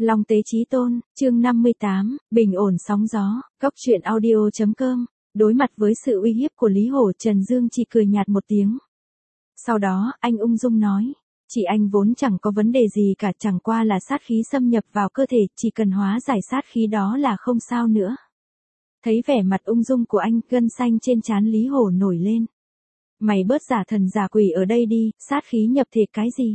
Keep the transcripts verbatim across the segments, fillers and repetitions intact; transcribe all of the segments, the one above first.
Long Tế Chí Tôn, chương năm mươi tám, bình ổn sóng gió, góc truyện audio chấm com. Đối mặt với sự uy hiếp của Lý Hổ, Trần Dương chỉ cười nhạt một tiếng. Sau đó, anh ung dung nói, chị anh vốn chẳng có vấn đề gì cả, chẳng qua là sát khí xâm nhập vào cơ thể, chỉ cần hóa giải sát khí đó là không sao nữa. Thấy vẻ mặt ung dung của anh, gân xanh trên trán Lý Hổ nổi lên. Mày bớt giả thần giả quỷ ở đây đi, sát khí nhập thể cái gì?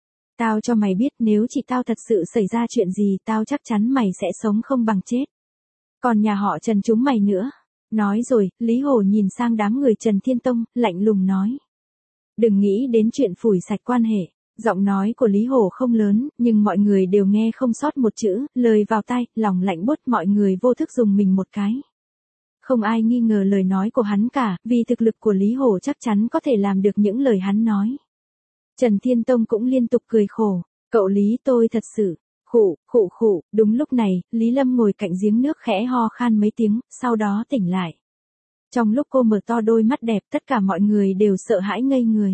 Tao cho mày biết, nếu chị tao thật sự xảy ra chuyện gì, tao chắc chắn mày sẽ sống không bằng chết. Còn nhà họ Trần chúng mày nữa. Nói rồi, Lý Hổ nhìn sang đám người Trần Thiên Tông, lạnh lùng nói. Đừng nghĩ đến chuyện phủi sạch quan hệ. Giọng nói của Lý Hổ không lớn, nhưng mọi người đều nghe không sót một chữ, lời vào tai, lòng lạnh buốt, mọi người vô thức dùng mình một cái. Không ai nghi ngờ lời nói của hắn cả, vì thực lực của Lý Hổ chắc chắn có thể làm được những lời hắn nói. Trần Thiên Tông cũng liên tục cười khổ, cậu Lý tôi thật sự, khụ, khụ khụ, đúng lúc này, Lý Lâm ngồi cạnh giếng nước khẽ ho khan mấy tiếng, sau đó tỉnh lại. Trong lúc cô mở to đôi mắt đẹp, tất cả mọi người đều sợ hãi ngây người.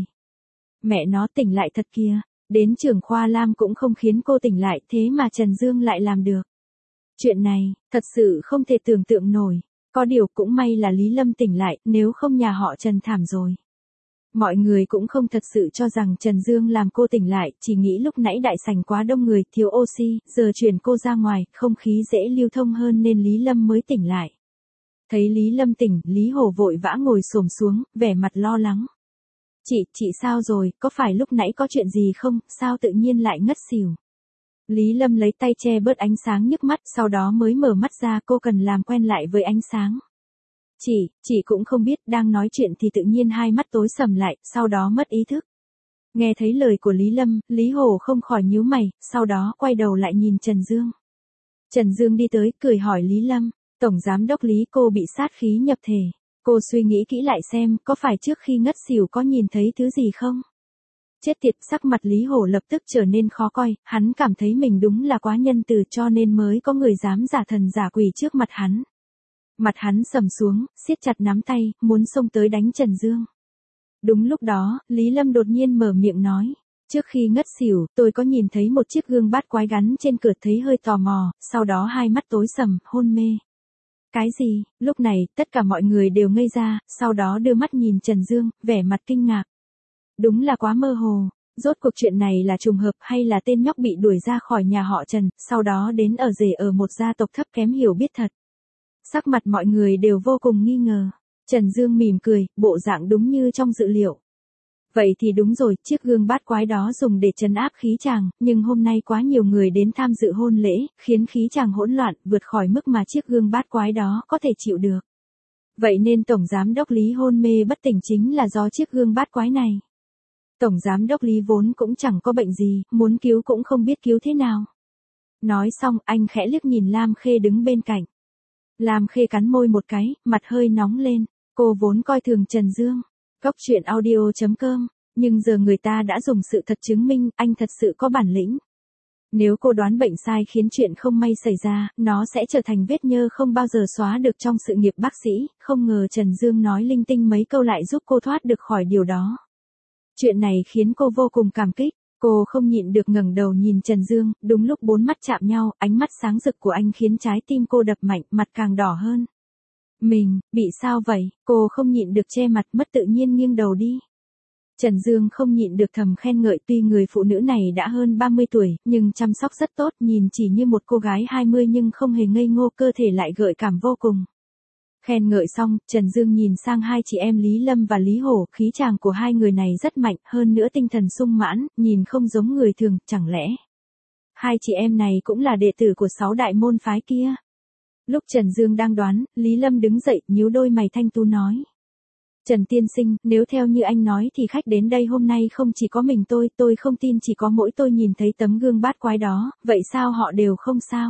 Mẹ nó tỉnh lại thật kìa, đến trưởng khoa Lam cũng không khiến cô tỉnh lại, thế mà Trần Dương lại làm được. Chuyện này, thật sự không thể tưởng tượng nổi, có điều cũng may là Lý Lâm tỉnh lại, nếu không nhà họ Trần thảm rồi. Mọi người cũng không thật sự cho rằng Trần Dương làm cô tỉnh lại, chỉ nghĩ lúc nãy đại sảnh quá đông người, thiếu oxy, giờ chuyển cô ra ngoài, không khí dễ lưu thông hơn nên Lý Lâm mới tỉnh lại. Thấy Lý Lâm tỉnh, Lý Hổ vội vã ngồi xổm xuống, vẻ mặt lo lắng. Chị, chị sao rồi, có phải lúc nãy có chuyện gì không, sao tự nhiên lại ngất xỉu? Lý Lâm lấy tay che bớt ánh sáng nhức mắt, sau đó mới mở mắt ra, cô cần làm quen lại với ánh sáng. Chị, chị cũng không biết, đang nói chuyện thì tự nhiên hai mắt tối sầm lại, sau đó mất ý thức. Nghe thấy lời của Lý Lâm, Lý Hổ không khỏi nhíu mày, sau đó quay đầu lại nhìn Trần Dương. Trần Dương đi tới, cười hỏi Lý Lâm, Tổng Giám đốc Lý, cô bị sát khí nhập thể. Cô suy nghĩ kỹ lại xem, có phải trước khi ngất xỉu có nhìn thấy thứ gì không? Chết tiệt, sắc mặt Lý Hổ lập tức trở nên khó coi, hắn cảm thấy mình đúng là quá nhân từ cho nên mới có người dám giả thần giả quỷ trước mặt hắn. Mặt hắn sầm xuống, siết chặt nắm tay, muốn xông tới đánh Trần Dương. Đúng lúc đó, Lý Lâm đột nhiên mở miệng nói. Trước khi ngất xỉu, tôi có nhìn thấy một chiếc gương bát quái gắn trên cửa, thấy hơi tò mò, sau đó hai mắt tối sầm, hôn mê. Cái gì? Lúc này, tất cả mọi người đều ngây ra, sau đó đưa mắt nhìn Trần Dương, vẻ mặt kinh ngạc. Đúng là quá mơ hồ. Rốt cuộc chuyện này là trùng hợp hay là tên nhóc bị đuổi ra khỏi nhà họ Trần, sau đó đến ở rể ở một gia tộc thấp kém hiểu biết thật. Sắc mặt mọi người đều vô cùng nghi ngờ. Trần Dương mỉm cười, bộ dạng đúng như trong dự liệu. Vậy thì đúng rồi, chiếc gương bát quái đó dùng để trấn áp khí tràng, nhưng hôm nay quá nhiều người đến tham dự hôn lễ, khiến khí tràng hỗn loạn, vượt khỏi mức mà chiếc gương bát quái đó có thể chịu được. Vậy nên Tổng Giám đốc Lý hôn mê bất tỉnh chính là do chiếc gương bát quái này. Tổng Giám đốc Lý vốn cũng chẳng có bệnh gì, muốn cứu cũng không biết cứu thế nào. Nói xong, anh khẽ liếc nhìn Lam Khê đứng bên cạnh. Lam Khê cắn môi một cái, mặt hơi nóng lên, cô vốn coi thường Trần Dương. Góc truyện audio chấm com, nhưng giờ người ta đã dùng sự thật chứng minh, anh thật sự có bản lĩnh. Nếu cô đoán bệnh sai khiến chuyện không may xảy ra, nó sẽ trở thành vết nhơ không bao giờ xóa được trong sự nghiệp bác sĩ, không ngờ Trần Dương nói linh tinh mấy câu lại giúp cô thoát được khỏi điều đó. Chuyện này khiến cô vô cùng cảm kích, cô không nhịn được ngẩng đầu nhìn Trần Dương, đúng lúc bốn mắt chạm nhau, ánh mắt sáng rực của anh khiến trái tim cô đập mạnh, mặt càng đỏ hơn. Mình, bị sao vậy? Cô không nhịn được che mặt, mất tự nhiên nghiêng đầu đi. Trần Dương không nhịn được thầm khen ngợi, tuy người phụ nữ này đã hơn ba mươi tuổi, nhưng chăm sóc rất tốt, nhìn chỉ như một cô gái hai mươi nhưng không hề ngây ngô, cơ thể lại gợi cảm vô cùng. Khen ngợi xong, Trần Dương nhìn sang hai chị em Lý Lâm và Lý Hổ, khí chàng của hai người này rất mạnh, hơn nữa tinh thần sung mãn, nhìn không giống người thường, chẳng lẽ hai chị em này cũng là đệ tử của sáu đại môn phái kia? Lúc Trần Dương đang đoán, Lý Lâm đứng dậy, nhíu đôi mày thanh tú nói. Trần tiên sinh, nếu theo như anh nói thì khách đến đây hôm nay không chỉ có mình tôi, tôi không tin chỉ có mỗi tôi nhìn thấy tấm gương bát quái đó, vậy sao họ đều không sao?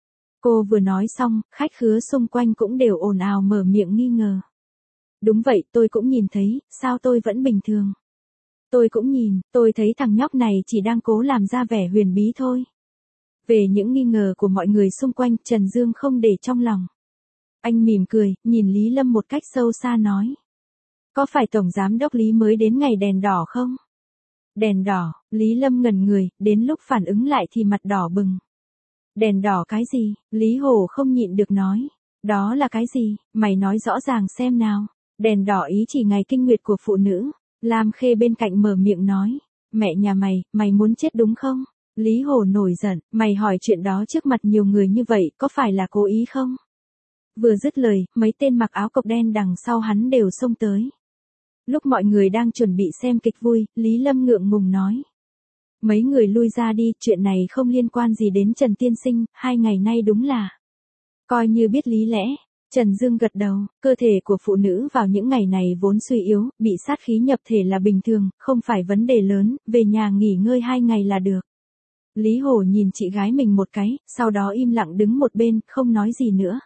Cô vừa nói xong, khách khứa xung quanh cũng đều ồn ào mở miệng nghi ngờ. Đúng vậy, tôi cũng nhìn thấy, sao tôi vẫn bình thường? Tôi cũng nhìn, tôi thấy thằng nhóc này chỉ đang cố làm ra vẻ huyền bí thôi. Về những nghi ngờ của mọi người xung quanh, Trần Dương không để trong lòng. Anh mỉm cười, nhìn Lý Lâm một cách sâu xa nói. Có phải Tổng Giám đốc Lý mới đến ngày đèn đỏ không? Đèn đỏ, Lý Lâm ngẩn người, đến lúc phản ứng lại thì mặt đỏ bừng. Đèn đỏ cái gì? Lý Hổ không nhịn được nói. Đó là cái gì? Mày nói rõ ràng xem nào. Đèn đỏ ý chỉ ngày kinh nguyệt của phụ nữ. Lam Khê bên cạnh mở miệng nói. Mẹ nhà mày, mày muốn chết đúng không? Lý Hổ nổi giận, mày hỏi chuyện đó trước mặt nhiều người như vậy có phải là cố ý không? Vừa dứt lời, mấy tên mặc áo cộc đen đằng sau hắn đều xông tới. Lúc mọi người đang chuẩn bị xem kịch vui, Lý Lâm ngượng ngùng nói. Mấy người lui ra đi, chuyện này không liên quan gì đến Trần Tiên Sinh, hai ngày nay đúng là. Coi như biết lý lẽ, Trần Dương gật đầu, cơ thể của phụ nữ vào những ngày này vốn suy yếu, bị sát khí nhập thể là bình thường, không phải vấn đề lớn, về nhà nghỉ ngơi hai ngày là được. Lý Hổ nhìn chị gái mình một cái, sau đó im lặng đứng một bên, không nói gì nữa.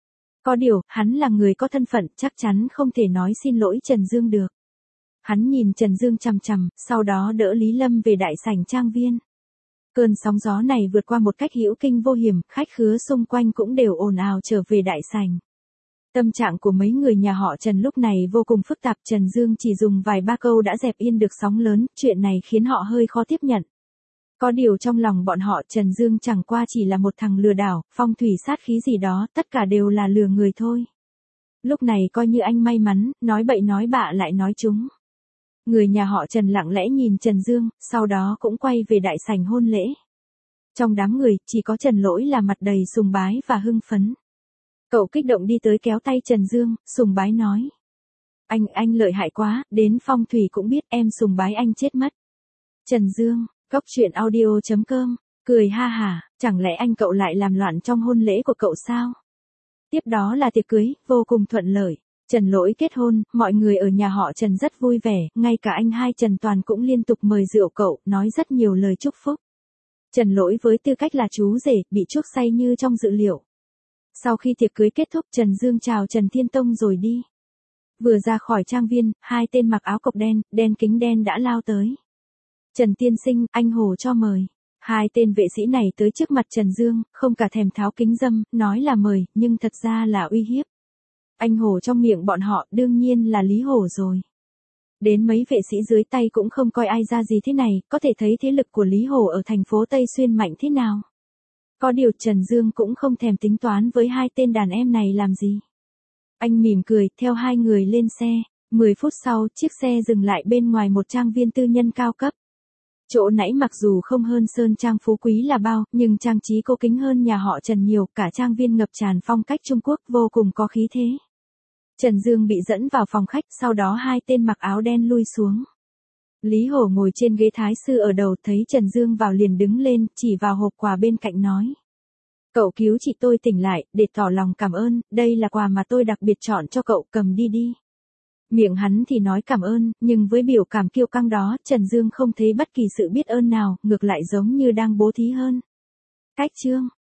Có điều, hắn là người có thân phận, chắc chắn không thể nói xin lỗi Trần Dương được. Hắn nhìn Trần Dương chằm chằm, sau đó đỡ Lý Lâm về đại sảnh trang viên. Cơn sóng gió này vượt qua một cách hữu kinh vô hiểm, khách khứa xung quanh cũng đều ồn ào trở về đại sảnh. Tâm trạng của mấy người nhà họ Trần lúc này vô cùng phức tạp, Trần Dương chỉ dùng vài ba câu đã dẹp yên được sóng lớn, chuyện này khiến họ hơi khó tiếp nhận. Có điều trong lòng bọn họ Trần Dương chẳng qua chỉ là một thằng lừa đảo, phong thủy sát khí gì đó, tất cả đều là lừa người thôi. Lúc này coi như anh may mắn, nói bậy nói bạ lại nói chúng. Người nhà họ Trần lặng lẽ nhìn Trần Dương, sau đó cũng quay về đại sảnh hôn lễ. Trong đám người, chỉ có Trần Lỗi là mặt đầy sùng bái và hưng phấn. Cậu kích động đi tới kéo tay Trần Dương, sùng bái nói. Anh, anh lợi hại quá, đến phong thủy cũng biết em sùng bái anh chết mất. Trần Dương, Cóc truyện audio chấm com, cười ha hả, chẳng lẽ anh cậu lại làm loạn trong hôn lễ của cậu sao? Tiếp đó là tiệc cưới, vô cùng thuận lợi. Trần Lỗi kết hôn, mọi người ở nhà họ Trần rất vui vẻ, ngay cả anh hai Trần Toàn cũng liên tục mời rượu cậu, nói rất nhiều lời chúc phúc. Trần Lỗi với tư cách là chú rể, bị chuốc say như trong dự liệu. Sau khi tiệc cưới kết thúc, Trần Dương chào Trần Thiên Tông rồi đi. Vừa ra khỏi trang viên, hai tên mặc áo cộc đen, đen kính đen đã lao tới. Trần Tiên Sinh, anh Hồ cho mời. Hai tên vệ sĩ này tới trước mặt Trần Dương, không cả thèm tháo kính dâm, nói là mời, nhưng thật ra là uy hiếp. Anh Hồ trong miệng bọn họ đương nhiên là Lý Hổ rồi. Đến mấy vệ sĩ dưới tay cũng không coi ai ra gì thế này, có thể thấy thế lực của Lý Hổ ở thành phố Tây Xuyên mạnh thế nào. Có điều Trần Dương cũng không thèm tính toán với hai tên đàn em này làm gì. Anh mỉm cười, theo hai người lên xe. Mười phút sau, chiếc xe dừng lại bên ngoài một trang viên tư nhân cao cấp. Chỗ nãy mặc dù không hơn sơn trang phú quý là bao, nhưng trang trí cô kính hơn nhà họ Trần nhiều, cả trang viên ngập tràn phong cách Trung Quốc vô cùng có khí thế. Trần Dương bị dẫn vào phòng khách, sau đó hai tên mặc áo đen lui xuống. Lý Hổ ngồi trên ghế thái sư ở đầu, thấy Trần Dương vào liền đứng lên, chỉ vào hộp quà bên cạnh nói. Cậu cứu chị tôi tỉnh lại, để tỏ lòng cảm ơn, đây là quà mà tôi đặc biệt chọn cho cậu, cầm đi đi. Miệng hắn thì nói cảm ơn, nhưng với biểu cảm kiêu căng đó, Trần Dương không thấy bất kỳ sự biết ơn nào, ngược lại giống như đang bố thí hơn. Cách chương